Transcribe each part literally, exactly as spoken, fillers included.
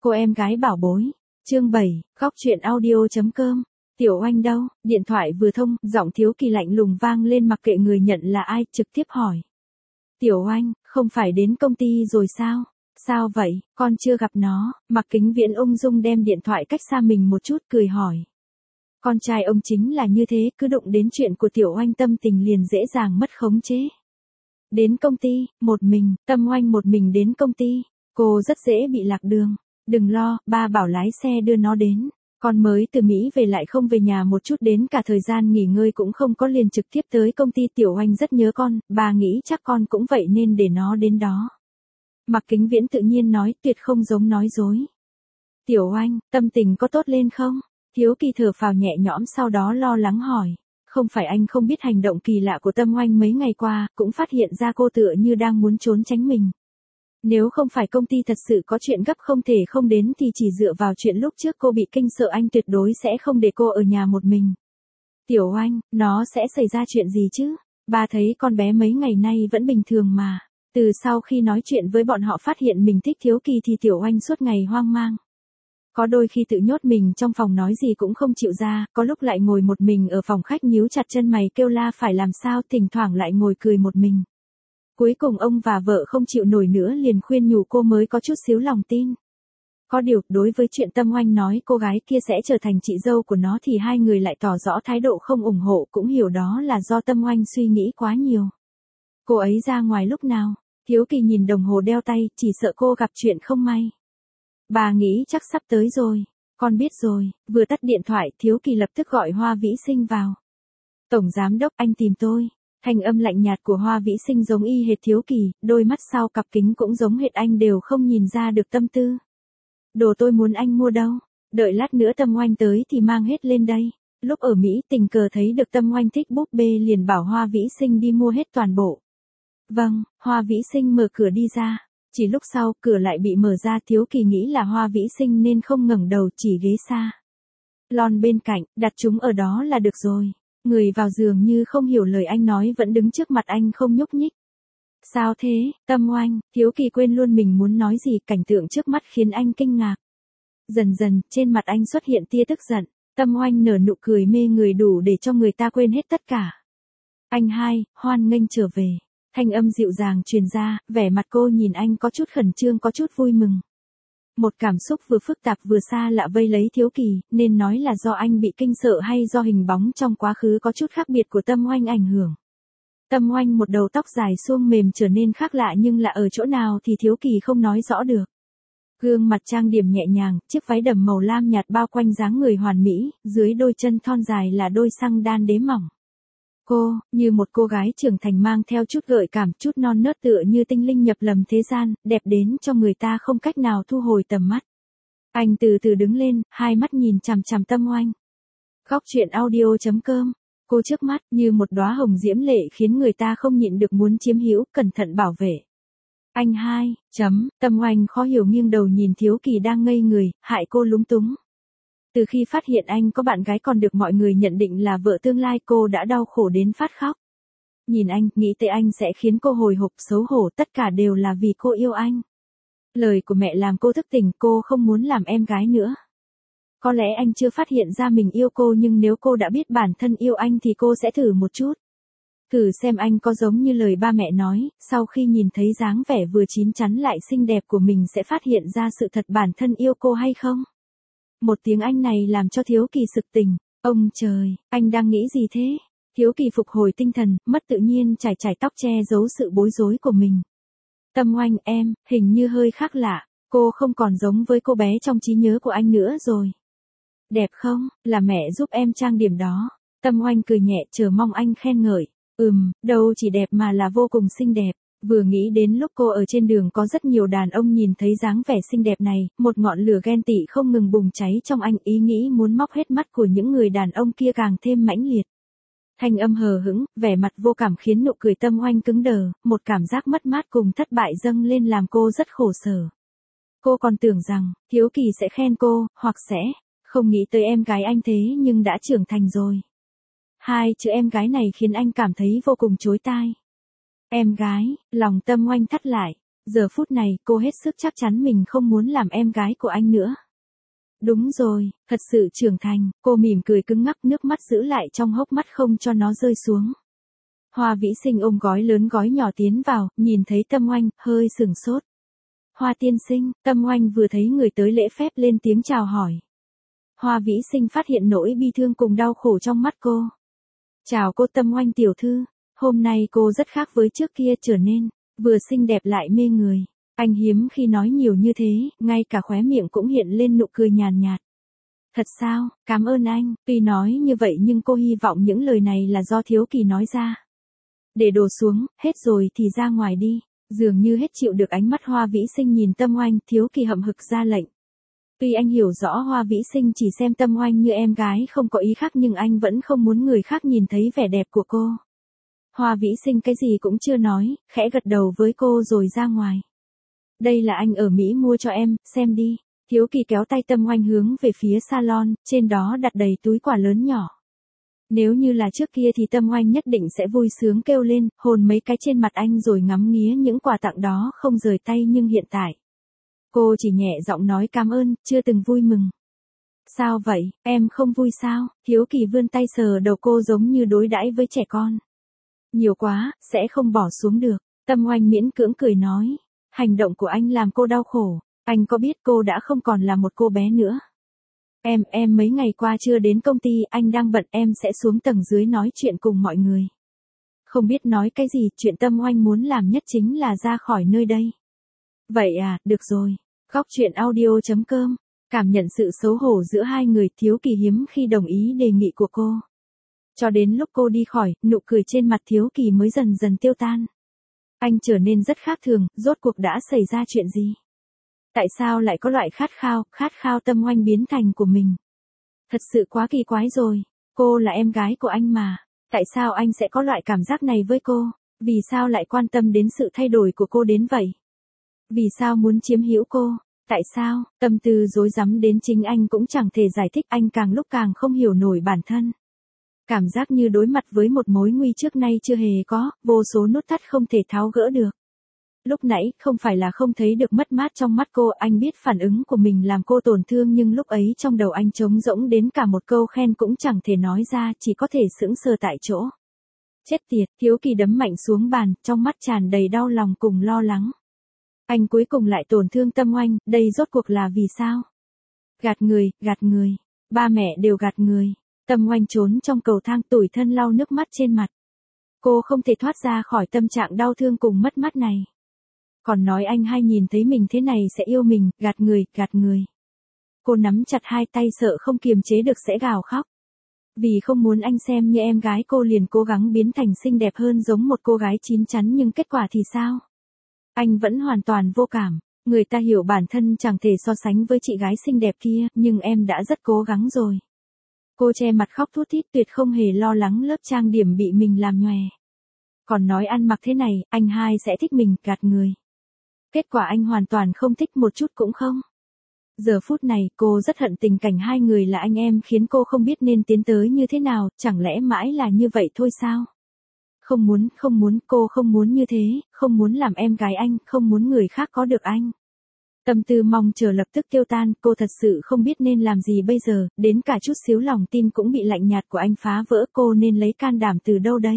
Cô em gái bảo bối. Chương bảy, góc truyện audio.com. Tiểu Oanh đâu? Điện thoại vừa thông, giọng Thiếu Kỳ lạnh lùng vang lên mặc kệ người nhận là ai, trực tiếp hỏi. Tiểu Oanh, không phải đến công ty rồi sao? Sao vậy, con chưa gặp nó? Mạc Kính Viễn ung dung đem điện thoại cách xa mình một chút, cười hỏi. Con trai ông chính là như thế, cứ đụng đến chuyện của Tiểu Oanh tâm tình liền dễ dàng mất khống chế. Đến công ty, một mình, Tâm Oanh một mình đến công ty, cô rất dễ bị lạc đường. Đừng lo, ba bảo lái xe đưa nó đến. Con mới từ Mỹ về lại không về nhà một chút, đến cả thời gian nghỉ ngơi cũng không có, liền trực tiếp tới công ty. Tiểu Oanh rất nhớ con, bà nghĩ chắc con cũng vậy nên để nó đến đó. Mạc Kính Viễn tự nhiên nói, tuyệt không giống nói dối. Tiểu Oanh, tâm tình có tốt lên không? Thiếu Kỳ thở phào nhẹ nhõm sau đó lo lắng hỏi. Không phải anh không biết hành động kỳ lạ của Tâm Oanh mấy ngày qua, cũng phát hiện ra cô tựa như đang muốn trốn tránh mình. Nếu không phải công ty thật sự có chuyện gấp không thể không đến thì chỉ dựa vào chuyện lúc trước cô bị kinh sợ anh tuyệt đối sẽ không để cô ở nhà một mình. Tiểu Oanh, nó sẽ xảy ra chuyện gì chứ? Ba thấy con bé mấy ngày nay vẫn bình thường mà. Từ sau khi nói chuyện với bọn họ phát hiện mình thích Thiếu Kỳ thì Tiểu Oanh suốt ngày hoang mang. Có đôi khi tự nhốt mình trong phòng nói gì cũng không chịu ra, có lúc lại ngồi một mình ở phòng khách nhíu chặt chân mày kêu la phải làm sao, thỉnh thoảng lại ngồi cười một mình. Cuối cùng ông và vợ không chịu nổi nữa liền khuyên nhủ cô mới có chút xíu lòng tin. Có điều, đối với chuyện Tâm Oanh nói cô gái kia sẽ trở thành chị dâu của nó thì hai người lại tỏ rõ thái độ không ủng hộ, cũng hiểu đó là do Tâm Oanh suy nghĩ quá nhiều. Cô ấy ra ngoài lúc nào? Thiếu Kỳ nhìn đồng hồ đeo tay, chỉ sợ cô gặp chuyện không may. Bà nghĩ chắc sắp tới rồi. Con biết rồi. Vừa tắt điện thoại, Thiếu Kỳ lập tức gọi Hoa Vĩ Sinh vào. Tổng giám đốc, anh tìm tôi. Thanh âm lạnh nhạt của Hoa Vĩ Sinh giống y hệt Thiếu Kỳ, đôi mắt sau cặp kính cũng giống hệt anh, đều không nhìn ra được tâm tư. Đồ tôi muốn anh mua đâu? Đợi lát nữa Tâm Oanh tới thì mang hết lên đây. Lúc ở Mỹ tình cờ thấy được Tâm Oanh thích búp bê liền bảo Hoa Vĩ Sinh đi mua hết toàn bộ. Vâng, Hoa Vĩ Sinh mở cửa đi ra. Chỉ lúc sau, cửa lại bị mở ra. Thiếu Kỳ nghĩ là Hoa Vĩ Sinh nên không ngẩng đầu, chỉ ghế xa lon bên cạnh, đặt chúng ở đó là được rồi. Người vào giường như không hiểu lời anh nói vẫn đứng trước mặt anh không nhúc nhích. Sao thế, Tâm Oanh? Thiếu Kỳ quên luôn mình muốn nói gì, cảnh tượng trước mắt khiến anh kinh ngạc. Dần dần, trên mặt anh xuất hiện tia tức giận. Tâm Oanh nở nụ cười mê người đủ để cho người ta quên hết tất cả. Anh hai, hoan nghênh trở về. Thanh âm dịu dàng truyền ra, vẻ mặt cô nhìn anh có chút khẩn trương có chút vui mừng. Một cảm xúc vừa phức tạp vừa xa lạ vây lấy Thiếu Kỳ, nên nói là do anh bị kinh sợ hay do hình bóng trong quá khứ có chút khác biệt của Tâm Oanh ảnh hưởng. Tâm Oanh một đầu tóc dài suông mềm trở nên khác lạ nhưng lạ ở chỗ nào thì Thiếu Kỳ không nói rõ được. Gương mặt trang điểm nhẹ nhàng, chiếc váy đầm màu lam nhạt bao quanh dáng người hoàn mỹ, dưới đôi chân thon dài là đôi xăng đan đế mỏng. Cô, như một cô gái trưởng thành mang theo chút gợi cảm, chút non nớt tựa như tinh linh nhập lầm thế gian, đẹp đến cho người ta không cách nào thu hồi tầm mắt. Anh từ từ đứng lên, hai mắt nhìn chằm chằm Tâm Oanh. Góc truyện audio.com. Cô trước mắt như một đóa hồng diễm lệ khiến người ta không nhịn được muốn chiếm hữu, cẩn thận bảo vệ. Anh hai, chấm, Tâm Oanh khó hiểu nghiêng đầu nhìn Thiếu Kỳ đang ngây người, hại cô lúng túng. Từ khi phát hiện anh có bạn gái còn được mọi người nhận định là vợ tương lai, cô đã đau khổ đến phát khóc. Nhìn anh, nghĩ tới anh sẽ khiến cô hồi hộp xấu hổ, tất cả đều là vì cô yêu anh. Lời của mẹ làm cô thức tỉnh, cô không muốn làm em gái nữa. Có lẽ anh chưa phát hiện ra mình yêu cô, nhưng nếu cô đã biết bản thân yêu anh thì cô sẽ thử một chút. Thử xem anh có giống như lời ba mẹ nói, sau khi nhìn thấy dáng vẻ vừa chín chắn lại xinh đẹp của mình sẽ phát hiện ra sự thật bản thân yêu cô hay không. Một tiếng Anh này làm cho Thiếu Kỳ sực tỉnh. Ông trời, anh đang nghĩ gì thế? Thiếu Kỳ phục hồi tinh thần, mất tự nhiên chải chải tóc che giấu sự bối rối của mình. Tâm Oanh em, hình như hơi khác lạ, cô không còn giống với cô bé trong trí nhớ của anh nữa rồi. Đẹp không, là mẹ giúp em trang điểm đó. Tâm Oanh cười nhẹ chờ mong anh khen ngợi. Ừm, đâu chỉ đẹp mà là vô cùng xinh đẹp. Vừa nghĩ đến lúc cô ở trên đường có rất nhiều đàn ông nhìn thấy dáng vẻ xinh đẹp này, một ngọn lửa ghen tị không ngừng bùng cháy trong anh, ý nghĩ muốn móc hết mắt của những người đàn ông kia càng thêm mãnh liệt. Thanh âm hờ hững, vẻ mặt vô cảm khiến nụ cười Tâm Oanh cứng đờ, một cảm giác mất mát cùng thất bại dâng lên làm cô rất khổ sở. Cô còn tưởng rằng, Thiếu Kỳ sẽ khen cô, hoặc sẽ, không nghĩ tới em gái anh thế nhưng đã trưởng thành rồi. Hai chữ em gái này khiến anh cảm thấy vô cùng chối tai. Em gái, lòng Tâm Oanh thắt lại. Giờ phút này cô hết sức chắc chắn mình không muốn làm em gái của anh nữa. Đúng rồi, thật sự trưởng thành, cô mỉm cười cứng ngắc, nước mắt giữ lại trong hốc mắt không cho nó rơi xuống. Hoa Vĩ Sinh ôm gói lớn gói nhỏ tiến vào, nhìn thấy Tâm Oanh, hơi sửng sốt. Hoa tiên sinh, Tâm Oanh vừa thấy người tới lễ phép lên tiếng chào hỏi. Hoa Vĩ Sinh phát hiện nỗi bi thương cùng đau khổ trong mắt cô. Chào cô Tâm Oanh tiểu thư, hôm nay cô rất khác với trước kia, trở nên vừa xinh đẹp lại mê người. Anh hiếm khi nói nhiều như thế, ngay cả khóe miệng cũng hiện lên nụ cười nhàn nhạt. Thật sao, cảm ơn anh, tuy nói như vậy nhưng cô hy vọng những lời này là do Thiếu Kỳ nói ra. Để đồ xuống, hết rồi thì ra ngoài đi. Dường như hết chịu được ánh mắt Hoa Vĩ Sinh nhìn Tâm Oanh, Thiếu Kỳ hậm hực ra lệnh. Tuy anh hiểu rõ Hoa Vĩ Sinh chỉ xem Tâm Oanh như em gái không có ý khác nhưng anh vẫn không muốn người khác nhìn thấy vẻ đẹp của cô. Hoa Vĩ Sinh cái gì cũng chưa nói, khẽ gật đầu với cô rồi ra ngoài. Đây là anh ở Mỹ mua cho em, xem đi. Thiếu Kỳ kéo tay Tâm Oanh hướng về phía salon, trên đó đặt đầy túi quà lớn nhỏ. Nếu như là trước kia thì Tâm Oanh nhất định sẽ vui sướng kêu lên, hôn mấy cái trên mặt anh rồi ngắm nghía những quà tặng đó không rời tay, nhưng hiện tại. Cô chỉ nhẹ giọng nói cảm ơn, chưa từng vui mừng. Sao vậy, em không vui sao? Thiếu Kỳ vươn tay sờ đầu cô giống như đối đãi với trẻ con. Nhiều quá, sẽ không bỏ xuống được. Tâm Oanh miễn cưỡng cười nói. Hành động của anh làm cô đau khổ. Anh có biết cô đã không còn là một cô bé nữa. Em, em mấy ngày qua chưa đến công ty, anh đang bận, em sẽ xuống tầng dưới nói chuyện cùng mọi người. Không biết nói cái gì, chuyện Tâm Oanh muốn làm nhất chính là ra khỏi nơi đây. Vậy à, được rồi. Góc truyện audio chấm com. Cảm nhận sự xấu hổ giữa hai người, Thiếu Kỳ hiếm khi đồng ý đề nghị của cô. Cho đến lúc cô đi khỏi, nụ cười trên mặt Thiếu Kỳ mới dần dần tiêu tan. Anh trở nên rất khác thường, rốt cuộc đã xảy ra chuyện gì? Tại sao lại có loại khát khao, khát khao Tâm Oanh biến thành của mình? Thật sự quá kỳ quái rồi. Cô là em gái của anh mà. Tại sao anh sẽ có loại cảm giác này với cô? Vì sao lại quan tâm đến sự thay đổi của cô đến vậy? Vì sao muốn chiếm hữu cô? Tại sao? Tâm tư rối rắm đến chính anh cũng chẳng thể giải thích, anh càng lúc càng không hiểu nổi bản thân. Cảm giác như đối mặt với một mối nguy trước nay chưa hề có, vô số nút thắt không thể tháo gỡ được. Lúc nãy, không phải là không thấy được mất mát trong mắt cô, anh biết phản ứng của mình làm cô tổn thương nhưng lúc ấy trong đầu anh trống rỗng đến cả một câu khen cũng chẳng thể nói ra, chỉ có thể sững sờ tại chỗ. Chết tiệt, Thiếu Kỳ đấm mạnh xuống bàn, trong mắt tràn đầy đau lòng cùng lo lắng. Anh cuối cùng lại tổn thương Tâm Oanh, đây rốt cuộc là vì sao? Gạt người, gạt người. Ba mẹ đều gạt người. Tâm Oanh trốn trong cầu thang, tủi thân lau nước mắt trên mặt. Cô không thể thoát ra khỏi tâm trạng đau thương cùng mất mát này. Còn nói anh hay nhìn thấy mình thế này sẽ yêu mình, gạt người, gạt người. Cô nắm chặt hai tay sợ không kiềm chế được sẽ gào khóc. Vì không muốn anh xem như em gái cô liền cố gắng biến thành xinh đẹp hơn giống một cô gái chín chắn, nhưng kết quả thì sao? Anh vẫn hoàn toàn vô cảm. Người ta hiểu bản thân chẳng thể so sánh với chị gái xinh đẹp kia, nhưng em đã rất cố gắng rồi. Cô che mặt khóc thút thít, tuyệt không hề lo lắng lớp trang điểm bị mình làm nhòe. Còn nói ăn mặc thế này, anh hai sẽ thích mình, gạt người. Kết quả anh hoàn toàn không thích một chút cũng không. Giờ phút này cô rất hận tình cảnh hai người là anh em khiến cô không biết nên tiến tới như thế nào, chẳng lẽ mãi là như vậy thôi sao? Không muốn, không muốn, cô không muốn như thế, không muốn làm em gái anh, không muốn người khác có được anh. Tâm tư mong chờ lập tức tiêu tan, cô thật sự không biết nên làm gì bây giờ, đến cả chút xíu lòng tin cũng bị lạnh nhạt của anh phá vỡ, cô nên lấy can đảm từ đâu đây?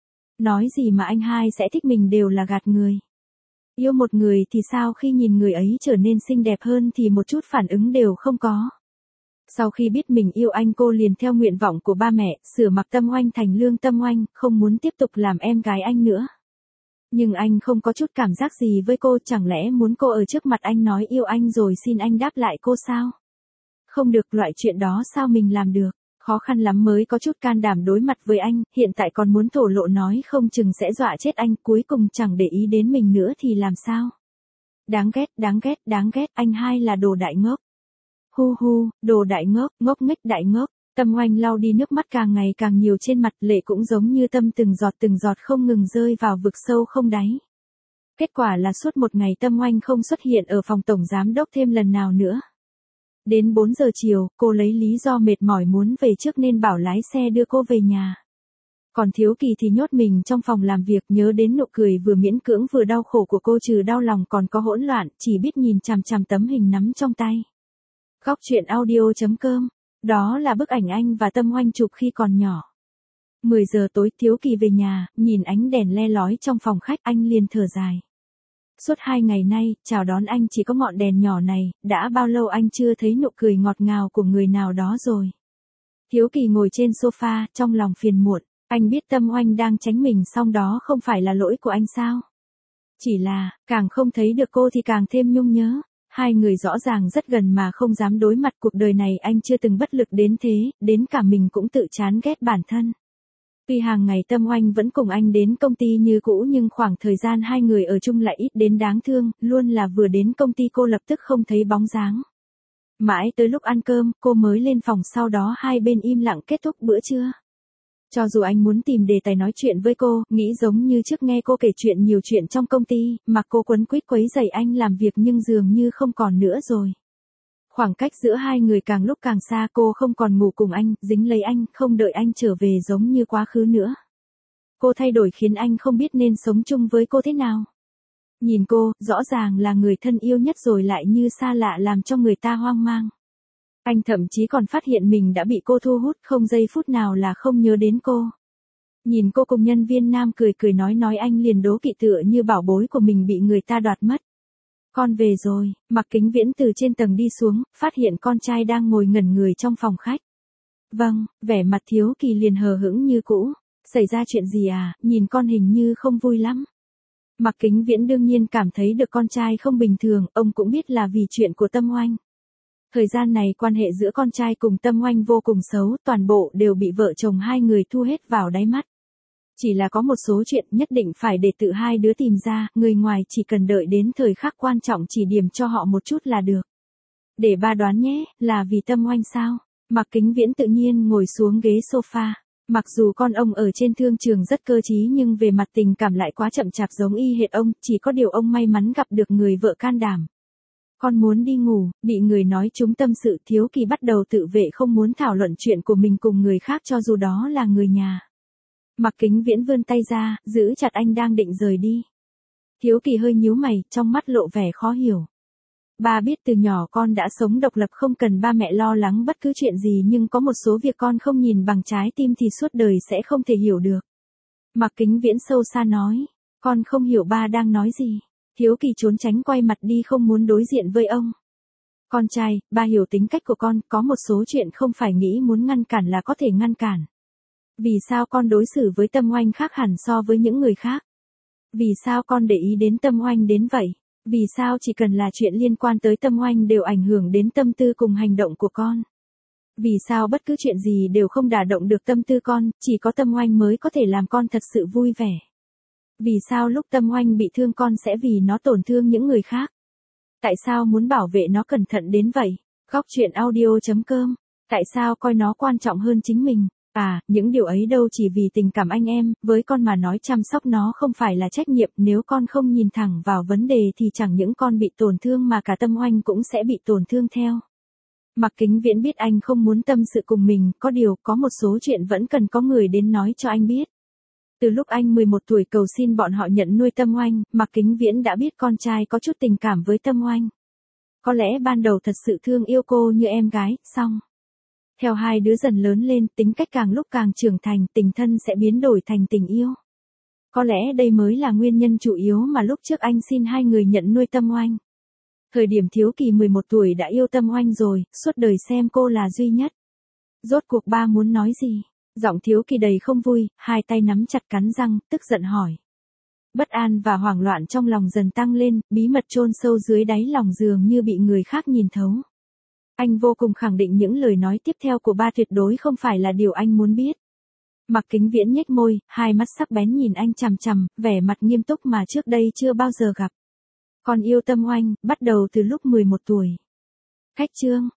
Nói gì mà anh hai sẽ thích mình đều là gạt người. Yêu một người thì sao khi nhìn người ấy trở nên xinh đẹp hơn thì một chút phản ứng đều không có. Sau khi biết mình yêu anh, cô liền theo nguyện vọng của ba mẹ, sửa mặc Tâm Oanh thành Lương Tâm Oanh, không muốn tiếp tục làm em gái anh nữa. Nhưng anh không có chút cảm giác gì với cô, chẳng lẽ muốn cô ở trước mặt anh nói yêu anh rồi xin anh đáp lại cô sao? Không được, loại chuyện đó sao mình làm được, khó khăn lắm mới có chút can đảm đối mặt với anh, hiện tại còn muốn thổ lộ nói không chừng sẽ dọa chết anh, cuối cùng chẳng để ý đến mình nữa thì làm sao? Đáng ghét, đáng ghét, đáng ghét, anh hai là đồ đại ngốc. Hu hu, đồ đại ngốc, ngốc nghếch đại ngốc. Tâm Oanh lau đi nước mắt càng ngày càng nhiều trên mặt, lệ cũng giống như tâm từng giọt từng giọt không ngừng rơi vào vực sâu không đáy. Kết quả là suốt một ngày Tâm Oanh không xuất hiện ở phòng tổng giám đốc thêm lần nào nữa. Đến bốn giờ chiều, cô lấy lý do mệt mỏi muốn về trước nên bảo lái xe đưa cô về nhà. Còn Thiếu Kỳ thì nhốt mình trong phòng làm việc, nhớ đến nụ cười vừa miễn cưỡng vừa đau khổ của cô, trừ đau lòng còn có hỗn loạn, chỉ biết nhìn chằm chằm tấm hình nắm trong tay. Góc truyện audio chấm com. Đó là bức ảnh anh và Tâm Oanh chụp khi còn nhỏ. mười giờ tối, Thiếu Kỳ về nhà, nhìn ánh đèn le lói trong phòng khách, anh liền thở dài. Suốt hai ngày nay, chào đón anh chỉ có ngọn đèn nhỏ này, đã bao lâu anh chưa thấy nụ cười ngọt ngào của người nào đó rồi. Thiếu Kỳ ngồi trên sofa, trong lòng phiền muộn. Anh biết Tâm Oanh đang tránh mình, song đó không phải là lỗi của anh sao? Chỉ là, càng không thấy được cô thì càng thêm nhung nhớ. Hai người rõ ràng rất gần mà không dám đối mặt, cuộc đời này anh chưa từng bất lực đến thế, đến cả mình cũng tự chán ghét bản thân. Tuy hàng ngày Tâm Oanh vẫn cùng anh đến công ty như cũ, nhưng khoảng thời gian hai người ở chung lại ít đến đáng thương, luôn là vừa đến công ty cô lập tức không thấy bóng dáng. Mãi tới lúc ăn cơm, cô mới lên phòng, sau đó hai bên im lặng kết thúc bữa trưa. Cho dù anh muốn tìm đề tài nói chuyện với cô, nghĩ giống như trước nghe cô kể chuyện nhiều chuyện trong công ty, mà cô quấn quýt quấy rầy anh làm việc, nhưng dường như không còn nữa rồi. Khoảng cách giữa hai người càng lúc càng xa, cô không còn ngủ cùng anh, dính lấy anh, không đợi anh trở về giống như quá khứ nữa. Cô thay đổi khiến anh không biết nên sống chung với cô thế nào. Nhìn cô, rõ ràng là người thân yêu nhất rồi lại như xa lạ, làm cho người ta hoang mang. Anh thậm chí còn phát hiện mình đã bị cô thu hút, không giây phút nào là không nhớ đến cô. Nhìn cô cùng nhân viên nam cười cười nói nói, anh liền đố kỵ, tựa như bảo bối của mình bị người ta đoạt mất. Con về rồi, Mạc Kính Viễn từ trên tầng đi xuống, phát hiện con trai đang ngồi ngẩn người trong phòng khách. Vâng, vẻ mặt Thiếu Kỳ liền hờ hững như cũ. Xảy ra chuyện gì à, nhìn con hình như không vui lắm. Mạc Kính Viễn đương nhiên cảm thấy được con trai không bình thường, ông cũng biết là vì chuyện của Tâm Oanh. Thời gian này quan hệ giữa con trai cùng Tâm Oanh vô cùng xấu, toàn bộ đều bị vợ chồng hai người thu hết vào đáy mắt. Chỉ là có một số chuyện nhất định phải để tự hai đứa tìm ra, người ngoài chỉ cần đợi đến thời khắc quan trọng chỉ điểm cho họ một chút là được. Để ba đoán nhé, là vì Tâm Oanh sao? Mạc Kính Viễn tự nhiên ngồi xuống ghế sofa. Mặc dù con ông ở trên thương trường rất cơ trí, nhưng về mặt tình cảm lại quá chậm chạp giống y hệt ông, chỉ có điều ông may mắn gặp được người vợ can đảm. Con muốn đi ngủ, bị người nói trúng tâm sự, Thiếu Kỳ bắt đầu tự vệ, không muốn thảo luận chuyện của mình cùng người khác cho dù đó là người nhà. Mạc Kính Viễn vươn tay ra, giữ chặt anh đang định rời đi. Thiếu Kỳ hơi nhíu mày, trong mắt lộ vẻ khó hiểu. Ba biết từ nhỏ con đã sống độc lập, không cần ba mẹ lo lắng bất cứ chuyện gì, nhưng có một số việc con không nhìn bằng trái tim thì suốt đời sẽ không thể hiểu được. Mạc Kính Viễn sâu xa nói, con không hiểu ba đang nói gì. Thiếu Kỳ trốn tránh quay mặt đi, không muốn đối diện với ông. Con trai, ba hiểu tính cách của con, có một số chuyện không phải nghĩ muốn ngăn cản là có thể ngăn cản. Vì sao con đối xử với Tâm Oanh khác hẳn so với những người khác? Vì sao con để ý đến Tâm Oanh đến vậy? Vì sao chỉ cần là chuyện liên quan tới Tâm Oanh đều ảnh hưởng đến tâm tư cùng hành động của con? Vì sao bất cứ chuyện gì đều không đả động được tâm tư con, chỉ có Tâm Oanh mới có thể làm con thật sự vui vẻ? Vì sao lúc Tâm Oanh bị thương con sẽ vì nó tổn thương những người khác? Tại sao muốn bảo vệ nó cẩn thận đến vậy? Góc truyện audio chấm com. Tại sao coi nó quan trọng hơn chính mình? À, những điều ấy đâu chỉ vì tình cảm anh em, với con mà nói chăm sóc nó không phải là trách nhiệm, nếu con không nhìn thẳng vào vấn đề thì chẳng những con bị tổn thương mà cả Tâm Oanh cũng sẽ bị tổn thương theo. Mạc Kính Viễn biết anh không muốn tâm sự cùng mình, có điều có một số chuyện vẫn cần có người đến nói cho anh biết. Từ lúc anh mười một tuổi cầu xin bọn họ nhận nuôi Tâm Oanh, Mạc Kính Viễn đã biết con trai có chút tình cảm với Tâm Oanh. Có lẽ ban đầu thật sự thương yêu cô như em gái, xong. Theo hai đứa dần lớn lên, tính cách càng lúc càng trưởng thành, tình thân sẽ biến đổi thành tình yêu. Có lẽ đây mới là nguyên nhân chủ yếu mà lúc trước anh xin hai người nhận nuôi Tâm Oanh. Thời điểm Thiếu Kỳ mười một tuổi đã yêu Tâm Oanh rồi, suốt đời xem cô là duy nhất. Rốt cuộc ba muốn nói gì? Giọng Thiếu Kỳ đầy không vui, hai tay nắm chặt cắn răng, tức giận hỏi. Bất an và hoảng loạn trong lòng dần tăng lên, bí mật chôn sâu dưới đáy lòng dường như bị người khác nhìn thấu. Anh vô cùng khẳng định những lời nói tiếp theo của ba tuyệt đối không phải là điều anh muốn biết. Mạc Kính Viễn nhếch môi, hai mắt sắc bén nhìn anh chằm chằm, vẻ mặt nghiêm túc mà trước đây chưa bao giờ gặp. Con yêu Tâm Oanh, bắt đầu từ lúc mười một tuổi. Cách chương.